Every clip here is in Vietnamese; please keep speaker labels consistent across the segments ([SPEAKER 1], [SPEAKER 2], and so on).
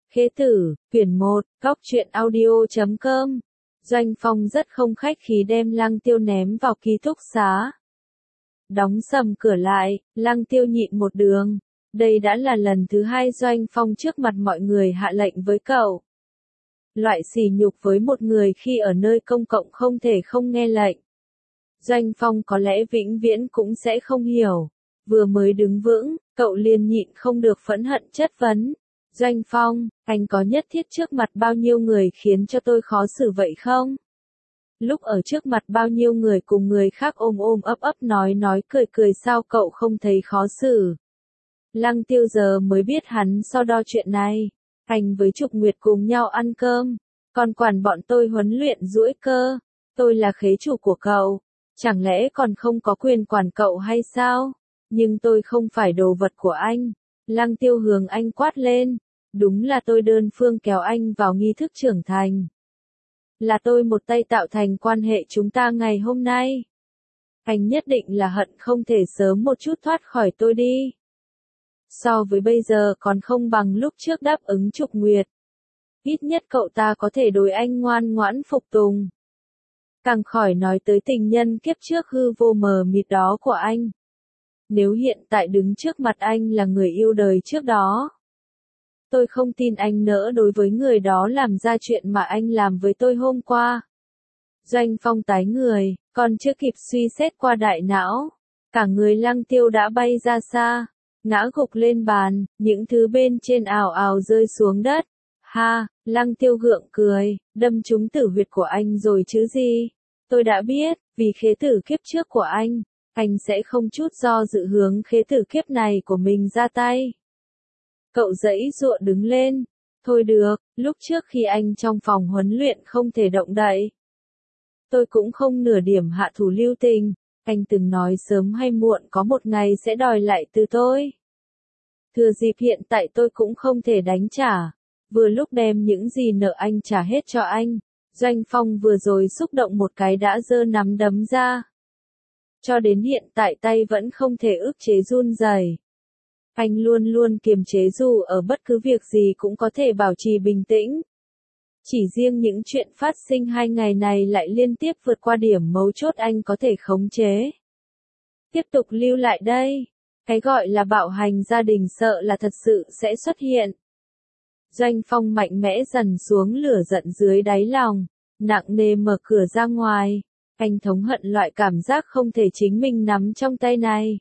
[SPEAKER 1] Khế Tử, quyển 1, Góc truyện audio.com. Doanh Phong rất không khách khí đem Lăng Tiêu ném vào ký túc xá. Đóng sầm cửa lại, Lăng Tiêu nhịn một đường. Đây đã là lần thứ hai Doanh Phong trước mặt mọi người hạ lệnh với cậu. Loại sỉ nhục với một người khi ở nơi công cộng không thể không nghe lệnh. Doanh Phong có lẽ vĩnh viễn cũng sẽ không hiểu. Vừa mới đứng vững, cậu liền nhịn không được phẫn hận chất vấn. Doanh Phong, anh có nhất thiết trước mặt bao nhiêu người khiến cho tôi khó xử vậy không? Lúc ở trước mặt bao nhiêu người cùng người khác ôm ôm ấp ấp nói cười cười sao cậu không thấy khó xử? Lăng Tiêu giờ mới biết hắn so đo chuyện này. Anh với Trục Nguyệt cùng nhau ăn cơm, còn quản bọn tôi huấn luyện duỗi cơ. Tôi là khế chủ của cậu, chẳng lẽ còn không có quyền quản cậu hay sao? Nhưng tôi không phải đồ vật của anh. Lăng Tiêu hướng anh quát lên. Đúng là tôi đơn phương kéo anh vào nghi thức trưởng thành. Là tôi một tay tạo thành quan hệ chúng ta ngày hôm nay. Anh nhất định là hận không thể sớm một chút thoát khỏi tôi đi. So với bây giờ còn không bằng lúc trước đáp ứng Trục Nguyệt. Ít nhất cậu ta có thể đối anh ngoan ngoãn phục tùng. Càng khỏi nói tới tình nhân kiếp trước hư vô mờ mịt đó của anh. Nếu hiện tại đứng trước mặt anh là người yêu đời trước đó. Tôi không tin anh nỡ đối với người đó làm ra chuyện mà anh làm với tôi hôm qua. Doanh Phong tái người, còn chưa kịp suy xét qua đại não. Cả người Lăng Tiêu đã bay ra xa, ngã gục lên bàn, những thứ bên trên ào ào rơi xuống đất. Ha, Lăng Tiêu gượng cười, đâm trúng tử huyệt của anh rồi chứ gì. Tôi đã biết, vì khế tử kiếp trước của anh sẽ không chút do dự hướng khế tử kiếp này của mình ra tay. Cậu giãy giụa đứng lên. Thôi được, lúc trước khi anh trong phòng huấn luyện không thể động đậy. Tôi cũng không nửa điểm hạ thủ lưu tình. Anh từng nói sớm hay muộn có một ngày sẽ đòi lại từ tôi. Thừa dịp hiện tại tôi cũng không thể đánh trả. Vừa lúc đem những gì nợ anh trả hết cho anh. Doanh Phong vừa rồi xúc động một cái đã giơ nắm đấm ra. Cho đến hiện tại tay vẫn không thể ức chế run rẩy. Anh luôn luôn kiềm chế dù ở bất cứ việc gì cũng có thể bảo trì bình tĩnh. Chỉ riêng những chuyện phát sinh 2 ngày này lại liên tiếp vượt qua điểm mấu chốt anh có thể khống chế. Tiếp tục lưu lại đây. Cái gọi là bạo hành gia đình sợ là thật sự sẽ xuất hiện. Doanh Phong mạnh mẽ dần xuống lửa giận dưới đáy lòng, nặng nề mở cửa ra ngoài. Anh thống hận loại cảm giác không thể chính mình nắm trong tay này.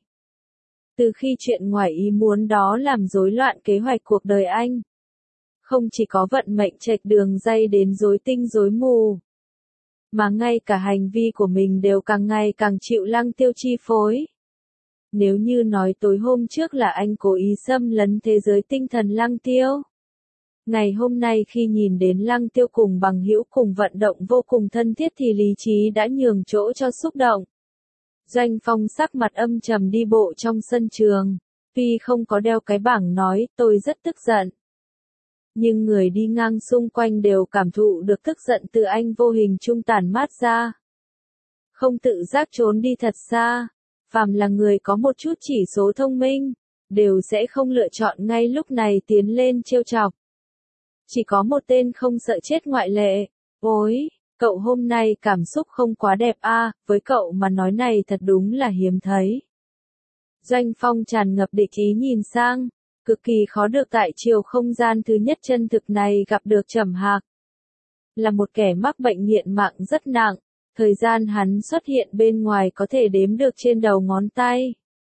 [SPEAKER 1] Từ khi chuyện ngoài ý muốn đó làm rối loạn kế hoạch cuộc đời anh. Không chỉ có vận mệnh chệch đường ray đến rối tinh rối mù. Mà ngay cả hành vi của mình đều càng ngày càng chịu Lăng Tiêu chi phối. Nếu như nói tối hôm trước là anh cố ý xâm lấn thế giới tinh thần Lăng Tiêu. Ngày hôm nay khi nhìn đến Lăng Tiêu cùng bằng hữu cùng vận động vô cùng thân thiết thì lý trí đã nhường chỗ cho xúc động. Doanh Phong sắc mặt âm trầm đi bộ trong sân trường. Tuy không có đeo cái bảng nói tôi rất tức giận. Nhưng người đi ngang xung quanh đều cảm thụ được tức giận từ anh vô hình trung tản mát ra. Không tự giác trốn đi thật xa. Phàm là người có một chút chỉ số thông minh, đều sẽ không lựa chọn ngay lúc này tiến lên trêu chọc. Chỉ có một tên không sợ chết ngoại lệ. Ôi, cậu hôm nay cảm xúc không quá đẹp a, với cậu mà nói này thật đúng là hiếm thấy. Doanh Phong tràn ngập địch ý nhìn sang, cực kỳ khó được tại chiều không gian thứ nhất chân thực này gặp được Trầm Hạc. Là một kẻ mắc bệnh nghiện mạng rất nặng, thời gian hắn xuất hiện bên ngoài có thể đếm được trên đầu ngón tay.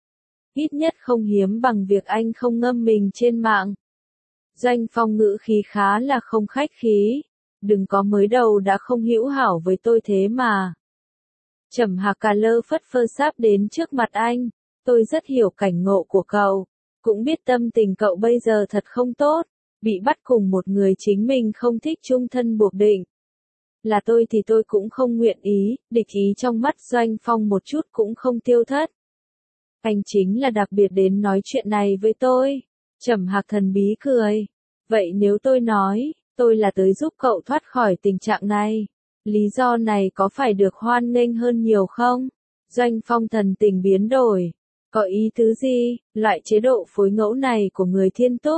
[SPEAKER 1] Ít nhất không hiếm bằng việc anh không ngâm mình trên mạng. Doanh Phong ngữ khí khá là không khách khí. Đừng có mới đầu đã không hữu hảo với tôi thế mà. Trầm Hạc cà lơ phất phơ sáp đến trước mặt anh. Tôi rất hiểu cảnh ngộ của cậu. Cũng biết tâm tình cậu bây giờ thật không tốt. Bị bắt cùng một người chính mình không thích chung thân buộc định. Là tôi thì tôi cũng không nguyện ý. Địch ý trong mắt Doanh Phong một chút cũng không tiêu thất. Anh chính là đặc biệt đến nói chuyện này với tôi. Trầm Hạc thần bí cười. Vậy nếu tôi nói, tôi là tới giúp cậu thoát khỏi tình trạng này. Lý do này có phải được hoan nghênh hơn nhiều không? Doanh Phong thần tình biến đổi. Có ý tứ gì? Loại chế độ phối ngẫu này của người Thiên Túc.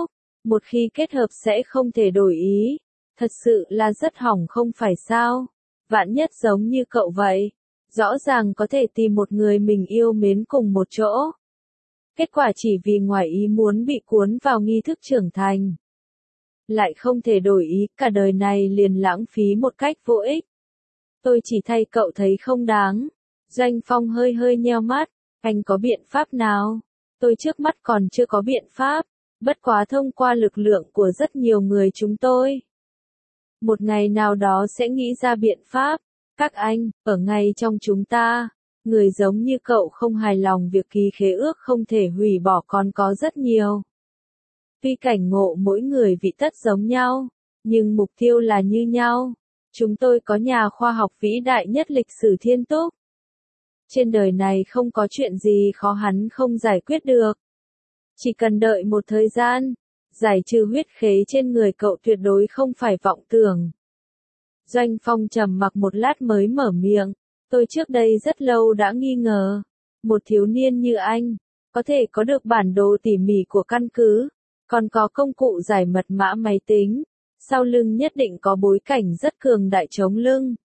[SPEAKER 1] Một khi kết hợp sẽ không thể đổi ý. Thật sự là rất hỏng không phải sao? Vạn nhất giống như cậu vậy. Rõ ràng có thể tìm một người mình yêu mến cùng một chỗ. Kết quả chỉ vì ngoài ý muốn bị cuốn vào nghi thức trưởng thành. Lại không thể đổi ý, cả đời này liền lãng phí một cách vô ích. Tôi chỉ thay cậu thấy không đáng. Doanh Phong hơi hơi nheo mắt, anh có biện pháp nào? Tôi trước mắt còn chưa có biện pháp, bất quá thông qua lực lượng của rất nhiều người chúng tôi. Một ngày nào đó sẽ nghĩ ra biện pháp. Các anh, ở ngay trong chúng ta, người giống như cậu không hài lòng việc ký khế ước không thể hủy bỏ còn có rất nhiều. Tuy cảnh ngộ mỗi người vị tất giống nhau, nhưng mục tiêu là như nhau. Chúng tôi có nhà khoa học vĩ đại nhất lịch sử thiên túc. Trên đời này không có chuyện gì khó hắn không giải quyết được. Chỉ cần đợi một thời gian, giải trừ huyết khế trên người cậu tuyệt đối không phải vọng tưởng. Doanh Phong trầm mặc một lát mới mở miệng. Tôi trước đây rất lâu đã nghi ngờ. Một thiếu niên như anh, có thể có được bản đồ tỉ mỉ của căn cứ, còn có công cụ giải mật mã máy tính. Sau lưng nhất định có bối cảnh rất cường đại chống lưng.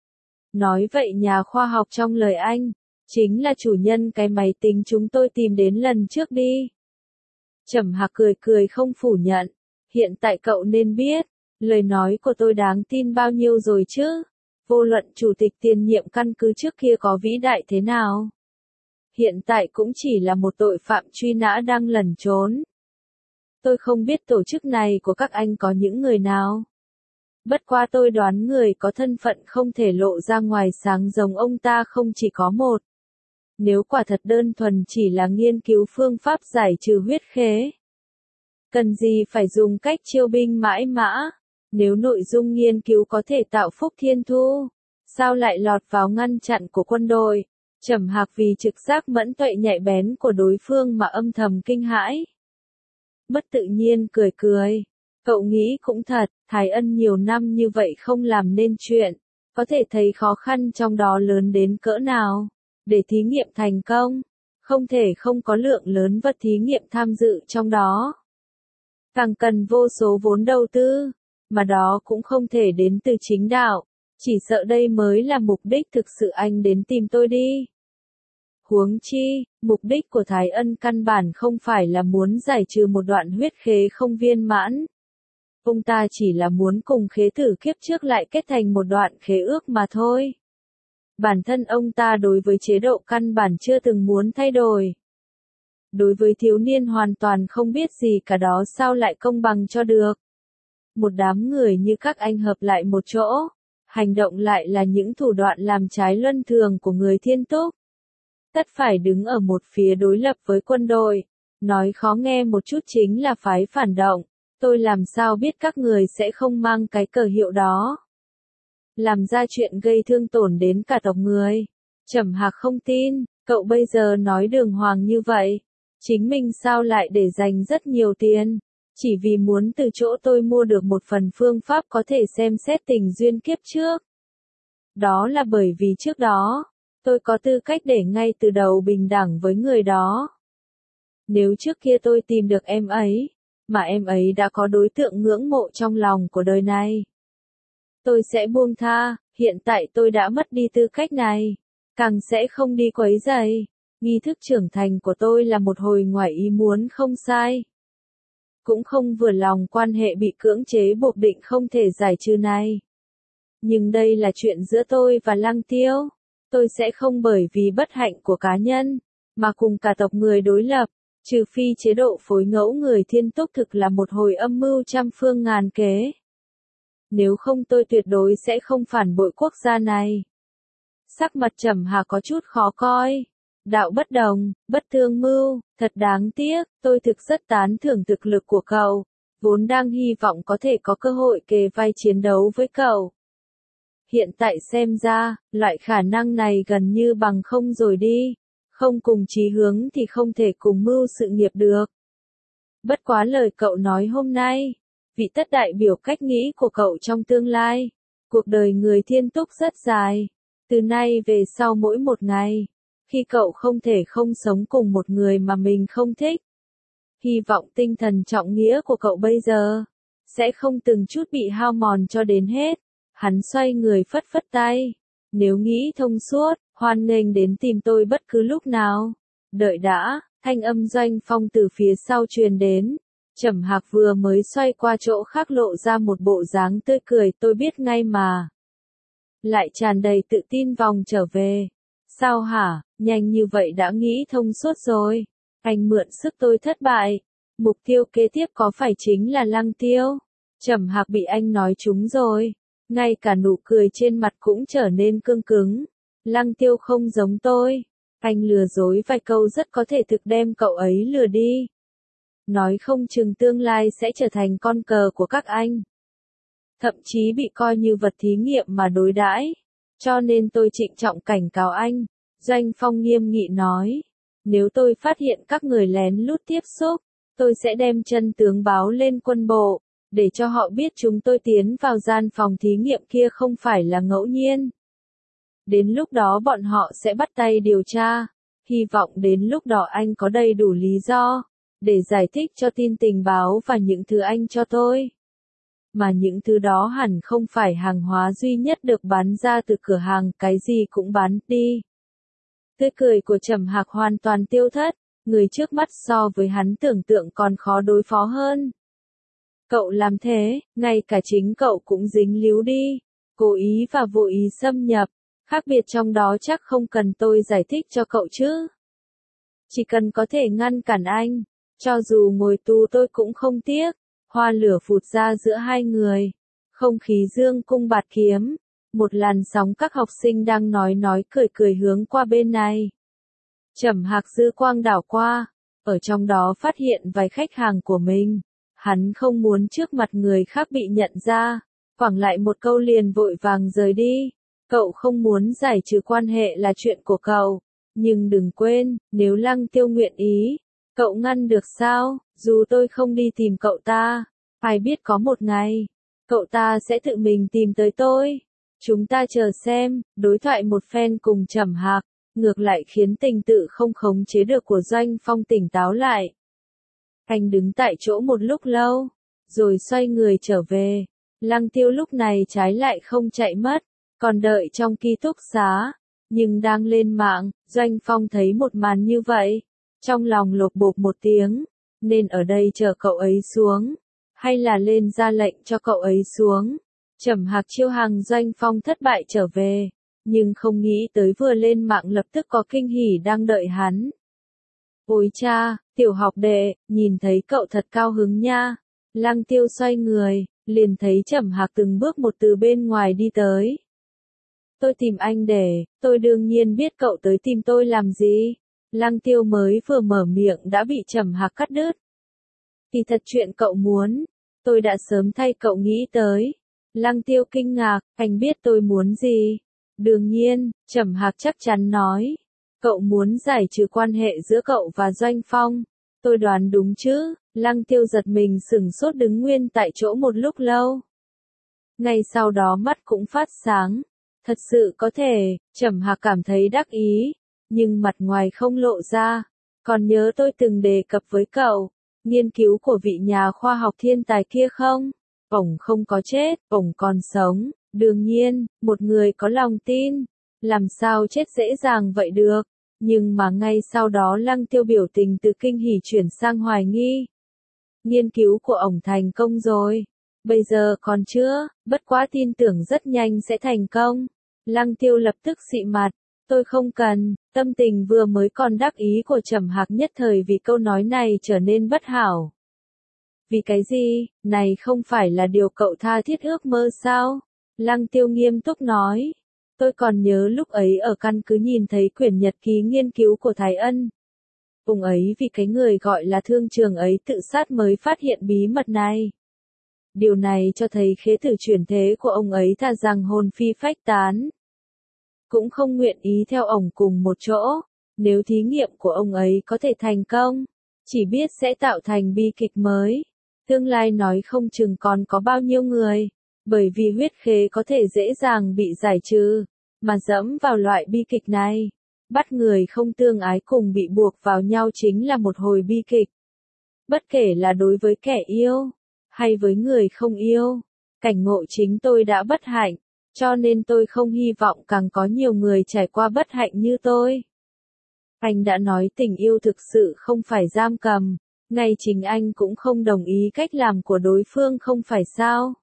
[SPEAKER 1] Nói vậy nhà khoa học trong lời anh, chính là chủ nhân cái máy tính chúng tôi tìm đến lần trước đi. Trầm Hạc cười cười không phủ nhận. Hiện tại cậu nên biết, lời nói của tôi đáng tin bao nhiêu rồi chứ. Vô luận chủ tịch tiền nhiệm căn cứ trước kia có vĩ đại thế nào. Hiện tại cũng chỉ là một tội phạm truy nã đang lẩn trốn. Tôi không biết tổ chức này của các anh có những người nào. Bất qua tôi đoán người có thân phận không thể lộ ra ngoài sáng giống ông ta không chỉ có một. Nếu quả thật đơn thuần chỉ là nghiên cứu phương pháp giải trừ huyết khế. Cần gì phải dùng cách chiêu binh mãi mã? Nếu nội dung nghiên cứu có thể tạo phúc thiên thu, sao lại lọt vào ngăn chặn của quân đội? Trầm Hạc vì trực giác mẫn tuệ nhạy bén của đối phương mà âm thầm kinh hãi. Bất tự nhiên cười cười. Cậu nghĩ cũng thật, Thái Ân nhiều năm như vậy không làm nên chuyện. Có thể thấy khó khăn trong đó lớn đến cỡ nào. Để thí nghiệm thành công, không thể không có lượng lớn vật thí nghiệm tham dự trong đó. Càng cần vô số vốn đầu tư, mà đó cũng không thể đến từ chính đạo. Chỉ sợ đây mới là mục đích thực sự anh đến tìm tôi đi. Huống chi, mục đích của Thái Ân căn bản không phải là muốn giải trừ một đoạn huyết khế không viên mãn. Ông ta chỉ là muốn cùng khế tử kiếp trước lại kết thành một đoạn khế ước mà thôi. Bản thân ông ta đối với chế độ căn bản chưa từng muốn thay đổi. Đối với thiếu niên hoàn toàn không biết gì cả đó sao lại công bằng cho được. Một đám người như các anh hợp lại một chỗ, hành động lại là những thủ đoạn làm trái luân thường của người thiên túc. Tất phải đứng ở một phía đối lập với quân đội, nói khó nghe một chút chính là phái phản động, tôi làm sao biết các người sẽ không mang cái cờ hiệu đó. Làm ra chuyện gây thương tổn đến cả tộc người. Trầm Hạc không tin, cậu bây giờ nói đường hoàng như vậy, chính mình sao lại để dành rất nhiều tiền, chỉ vì muốn từ chỗ tôi mua được một phần phương pháp có thể xem xét tình duyên kiếp trước. Đó là bởi vì trước đó, tôi có tư cách để ngay từ đầu bình đẳng với người đó. Nếu trước kia tôi tìm được em ấy, mà em ấy đã có đối tượng ngưỡng mộ trong lòng của đời này, tôi sẽ buông tha. Hiện tại tôi đã mất đi tư cách này, càng sẽ không đi quấy rầy. Nghi thức trưởng thành của tôi là một hồi ngoài ý muốn không sai. Cũng không vừa lòng quan hệ bị cưỡng chế buộc định không thể giải trừ này. Nhưng đây là chuyện giữa tôi và Lăng Tiêu. Tôi sẽ không bởi vì bất hạnh của cá nhân, mà cùng cả tộc người đối lập, trừ phi chế độ phối ngẫu người thiên túc thực là một hồi âm mưu trăm phương ngàn kế. Nếu không tôi tuyệt đối sẽ không phản bội quốc gia này. Sắc mặt Trầm Hạc có chút khó coi. Đạo bất đồng, bất tương mưu, thật đáng tiếc, tôi thực rất tán thưởng thực lực của cậu, vốn đang hy vọng có thể có cơ hội kề vai chiến đấu với cậu. Hiện tại xem ra, loại khả năng này gần như bằng không rồi đi, không cùng chí hướng thì không thể cùng mưu sự nghiệp được. Bất quá lời cậu nói hôm nay, vị tất đại biểu cách nghĩ của cậu trong tương lai. Cuộc đời người thiên túc rất dài, từ nay về sau mỗi một ngày, khi cậu không thể không sống cùng một người mà mình không thích, Hy vọng tinh thần trọng nghĩa của cậu bây giờ sẽ không từng chút bị hao mòn cho đến hết. Hắn xoay người phất phất tay. Nếu nghĩ thông suốt, hoan nghênh đến tìm tôi bất cứ lúc nào. Đợi đã, thanh âm Doanh Phong từ phía sau truyền đến. Trầm Hạc vừa mới xoay qua chỗ khác lộ ra một bộ dáng tươi cười, tôi biết ngay mà. Lại tràn đầy tự tin vòng trở về. Sao hả, nhanh như vậy đã nghĩ thông suốt rồi. Anh mượn sức tôi thất bại. Mục tiêu kế tiếp có phải chính là Lăng Tiêu? Trầm Hạc bị anh nói trúng rồi. Ngay cả nụ cười trên mặt cũng trở nên cương cứng. Lăng Tiêu không giống tôi. Anh lừa dối vài câu rất có thể thực đem cậu ấy lừa đi. Nói không chừng tương lai sẽ trở thành con cờ của các anh. Thậm chí bị coi như vật thí nghiệm mà đối đãi. Cho nên tôi trịnh trọng cảnh cáo anh. Doanh Phong nghiêm nghị nói. Nếu tôi phát hiện các người lén lút tiếp xúc, tôi sẽ đem chân tướng báo lên quân bộ, để cho họ biết chúng tôi tiến vào gian phòng thí nghiệm kia không phải là ngẫu nhiên. Đến lúc đó bọn họ sẽ bắt tay điều tra. Hy vọng đến lúc đó anh có đầy đủ lý do để giải thích cho tin tình báo và những thứ anh cho tôi. Mà những thứ đó hẳn không phải hàng hóa duy nhất được bán ra từ cửa hàng, cái gì cũng bán đi. Tươi cười của Trầm Hạc hoàn toàn tiêu thất, người trước mắt so với hắn tưởng tượng còn khó đối phó hơn. Cậu làm thế, ngay cả chính cậu cũng dính líu đi, cố ý và vô ý xâm nhập, khác biệt trong đó chắc không cần tôi giải thích cho cậu chứ. Chỉ cần có thể ngăn cản anh, cho dù ngồi tù tôi cũng không tiếc. Hoa lửa phụt ra giữa hai người, không khí dương cung bạt kiếm, một làn sóng các học sinh đang nói cười hướng qua bên này. Trầm Hạc dư quang đảo qua, ở trong đó phát hiện vài khách hàng của mình, hắn không muốn trước mặt người khác bị nhận ra, quẳng lại một câu liền vội vàng rời đi. Cậu không muốn giải trừ quan hệ là chuyện của cậu, nhưng đừng quên, nếu Lăng Tiêu nguyện ý, cậu ngăn được sao? Dù tôi không đi tìm cậu ta, ai biết có một ngày, cậu ta sẽ tự mình tìm tới tôi. Chúng ta chờ xem. Đối thoại một phen cùng Trầm Hạc, ngược lại khiến tình tự không khống chế được của Doanh Phong tỉnh táo lại. Anh đứng tại chỗ một lúc lâu, rồi xoay người trở về. Lăng Tiêu lúc này trái lại không chạy mất, còn đợi trong ký túc xá, nhưng đang lên mạng. Doanh Phong thấy một màn như vậy, trong lòng lột bột một tiếng, nên ở đây chờ cậu ấy xuống, hay là lên ra lệnh cho cậu ấy xuống. Trầm Hạc chiêu hàng Doanh Phong thất bại trở về, nhưng không nghĩ tới vừa lên mạng lập tức có kinh hỉ đang đợi hắn. Ôi cha, tiểu học đệ, nhìn thấy cậu thật cao hứng nha. Lăng Tiêu xoay người, liền thấy Trầm Hạc từng bước một từ bên ngoài đi tới. Tôi tìm anh để, tôi đương nhiên biết cậu tới tìm tôi làm gì. Lăng Tiêu mới vừa mở miệng đã bị Trầm Hạc cắt đứt. Thì thật chuyện cậu muốn, tôi đã sớm thay cậu nghĩ tới. Lăng Tiêu kinh ngạc, anh biết tôi muốn gì? Đương nhiên, Trầm Hạc chắc chắn nói. Cậu muốn giải trừ quan hệ giữa cậu và Doanh Phong. Tôi đoán đúng chứ? Lăng Tiêu giật mình sửng sốt đứng nguyên tại chỗ một lúc lâu. Ngay sau đó mắt cũng phát sáng. Thật sự có thể, Trầm Hạc cảm thấy đắc ý, nhưng mặt ngoài không lộ ra. Còn nhớ tôi từng đề cập với cậu, nghiên cứu của vị nhà khoa học thiên tài kia không? Ổng không có chết, ổng còn sống. Đương nhiên, một người có lòng tin, làm sao chết dễ dàng vậy được. Nhưng mà ngay sau đó Lăng Tiêu biểu tình từ kinh hỉ chuyển sang hoài nghi. Nghiên cứu của ổng thành công rồi. Bây giờ còn chưa, bất quá tin tưởng rất nhanh sẽ thành công. Lăng Tiêu lập tức xị mặt. Tôi không cần. Tâm tình vừa mới còn đắc ý của Trầm Hạc nhất thời vì câu nói này trở nên bất hảo. Vì cái gì, này không phải là điều cậu tha thiết ước mơ sao? Lăng Tiêu nghiêm túc nói. Tôi còn nhớ lúc ấy ở căn cứ nhìn thấy quyển nhật ký nghiên cứu của Thái Ân. Ông ấy vì cái người gọi là thương trường ấy tự sát mới phát hiện bí mật này. Điều này cho thấy khế tử chuyển thế của ông ấy thà rằng hồn phi phách tán, cũng không nguyện ý theo ổng cùng một chỗ. Nếu thí nghiệm của ông ấy có thể thành công, chỉ biết sẽ tạo thành bi kịch mới. Tương lai nói không chừng còn có bao nhiêu người, bởi vì huyết khế có thể dễ dàng bị giải trừ, mà dẫm vào loại bi kịch này. Bắt người không tương ái cùng bị buộc vào nhau chính là một hồi bi kịch. Bất kể là đối với kẻ yêu, hay với người không yêu, cảnh ngộ chính tôi đã bất hạnh, cho nên tôi không hy vọng càng có nhiều người trải qua bất hạnh như tôi. Anh đã nói tình yêu thực sự không phải giam cầm, ngay chính anh cũng không đồng ý cách làm của đối phương không phải sao.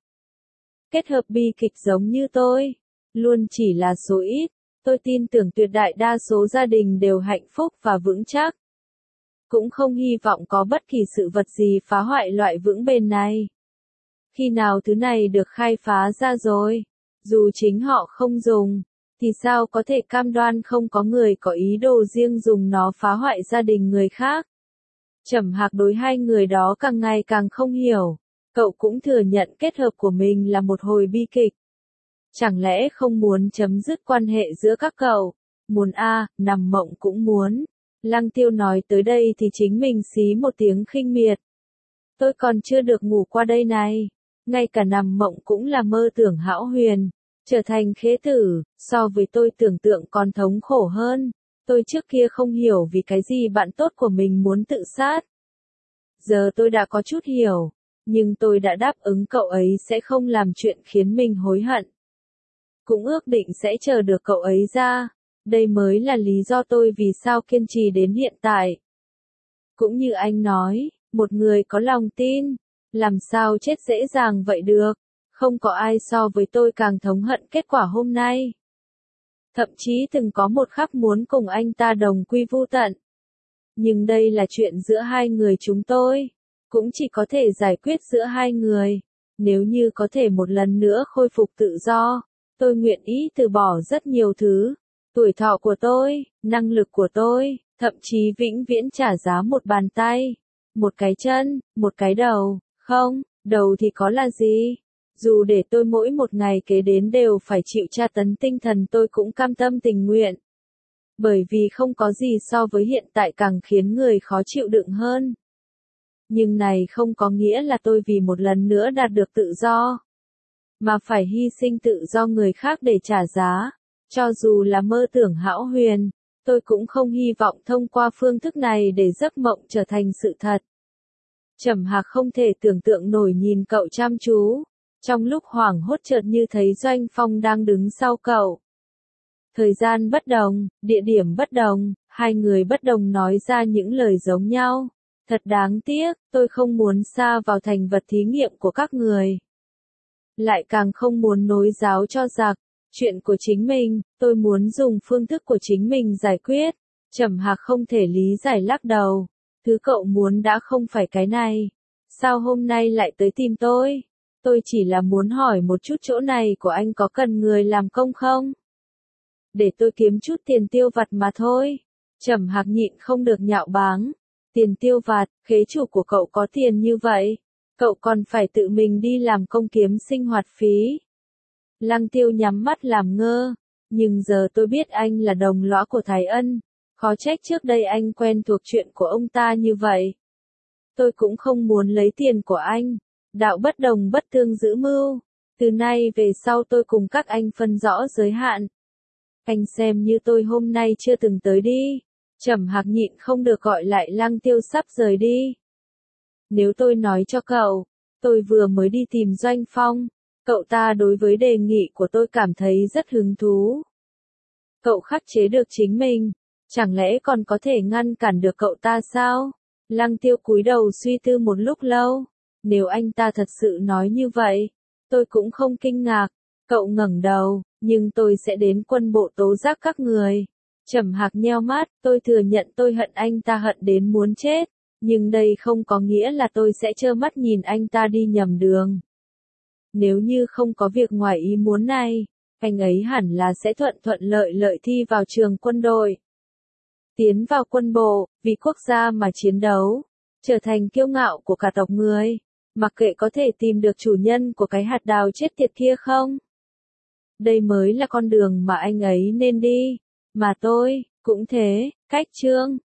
[SPEAKER 1] Kết hợp bi kịch giống như tôi, luôn chỉ là số ít, tôi tin tưởng tuyệt đại đa số gia đình đều hạnh phúc và vững chắc. Cũng không hy vọng có bất kỳ sự vật gì phá hoại loại vững bền này. Khi nào thứ này được khai phá ra rồi, dù chính họ không dùng, thì sao có thể cam đoan không có người có ý đồ riêng dùng nó phá hoại gia đình người khác. Trầm Hạc đối hai người đó càng ngày càng không hiểu. Cậu cũng thừa nhận kết hợp của mình là một hồi bi kịch. Chẳng lẽ không muốn chấm dứt quan hệ giữa các cậu? Muốn nằm mộng cũng muốn. Lăng Tiêu nói tới đây thì chính mình xí một tiếng khinh miệt. Tôi còn chưa được ngủ qua đây này. Ngay cả nằm mộng cũng là mơ tưởng hão huyền. Trở thành khế tử, so với tôi tưởng tượng còn thống khổ hơn. Tôi trước kia không hiểu vì cái gì bạn tốt của mình muốn tự sát. Giờ tôi đã có chút hiểu. Nhưng tôi đã đáp ứng cậu ấy sẽ không làm chuyện khiến mình hối hận. Cũng ước định sẽ chờ được cậu ấy ra. Đây mới là lý do tôi vì sao kiên trì đến hiện tại. Cũng như anh nói, một người có lòng tin, làm sao chết dễ dàng vậy được. Không có ai so với tôi càng thống hận kết quả hôm nay. Thậm chí từng có một khắc muốn cùng anh ta đồng quy vu tận. Nhưng đây là chuyện giữa hai người chúng tôi. Cũng chỉ có thể giải quyết giữa hai người. Nếu như có thể một lần nữa khôi phục tự do, tôi nguyện ý từ bỏ rất nhiều thứ. Tuổi thọ của tôi, năng lực của tôi, thậm chí vĩnh viễn trả giá một bàn tay, một cái chân, một cái đầu. Không, đầu thì có là gì? Dù để tôi mỗi một ngày kế đến đều phải chịu tra tấn tinh thần tôi cũng cam tâm tình nguyện. Bởi vì không có gì so với hiện tại càng khiến người khó chịu đựng hơn. Nhưng này không có nghĩa là tôi vì một lần nữa đạt được tự do, mà phải hy sinh tự do người khác để trả giá. Cho dù là mơ tưởng hão huyền, tôi cũng không hy vọng thông qua phương thức này để giấc mộng trở thành sự thật. Trầm Hạc không thể tưởng tượng nổi nhìn cậu chăm chú, trong lúc hoảng hốt chợt như thấy Doanh Phong đang đứng sau cậu. Thời gian bất đồng, địa điểm bất đồng, hai người bất đồng nói ra những lời giống nhau. Thật đáng tiếc, tôi không muốn sa vào thành vật thí nghiệm của các người. Lại càng không muốn nối giáo cho giặc. Chuyện của chính mình, tôi muốn dùng phương thức của chính mình giải quyết. Trầm Hạc không thể lý giải lắc đầu. Thứ cậu muốn đã không phải cái này. Sao hôm nay lại tới tìm tôi? Tôi chỉ là muốn hỏi một chút chỗ này của anh có cần người làm công không? Để tôi kiếm chút tiền tiêu vặt mà thôi. Trầm Hạc nhịn không được nhạo báng. Tiền tiêu vặt, khế chủ của cậu có tiền như vậy. Cậu còn phải tự mình đi làm công kiếm sinh hoạt phí. Lăng Tiêu nhắm mắt làm ngơ. Nhưng giờ tôi biết anh là đồng lõa của Thái Ân. Khó trách trước đây anh quen thuộc chuyện của ông ta như vậy. Tôi cũng không muốn lấy tiền của anh. Đạo bất đồng bất tương giữ mưu. Từ nay về sau tôi cùng các anh phân rõ giới hạn. Anh xem như tôi hôm nay chưa từng tới đi. Trầm Hạc nhịn không được gọi lại Lăng Tiêu sắp rời đi. Nếu tôi nói cho cậu, tôi vừa mới đi tìm Doanh Phong. Cậu ta đối với đề nghị của tôi cảm thấy rất hứng thú. Cậu khắc chế được chính mình, chẳng lẽ còn có thể ngăn cản được cậu ta sao? Lăng Tiêu cúi đầu suy tư một lúc lâu. Nếu anh ta thật sự nói như vậy, tôi cũng không kinh ngạc. Cậu ngẩng đầu, nhưng tôi sẽ đến quân bộ tố giác các người. Trầm Hạc nheo mắt, tôi thừa nhận tôi hận anh ta hận đến muốn chết. Nhưng đây không có nghĩa là tôi sẽ trơ mắt nhìn anh ta đi nhầm đường. Nếu như không có việc ngoài ý muốn này, anh ấy hẳn là sẽ thuận thuận lợi lợi thi vào trường quân đội. Tiến vào quân bộ, vì quốc gia mà chiến đấu, trở thành kiêu ngạo của cả tộc người, mặc kệ có thể tìm được chủ nhân của cái hạt đào chết tiệt kia không. Đây mới là con đường mà anh ấy nên đi, mà tôi, cũng thế, cách chương.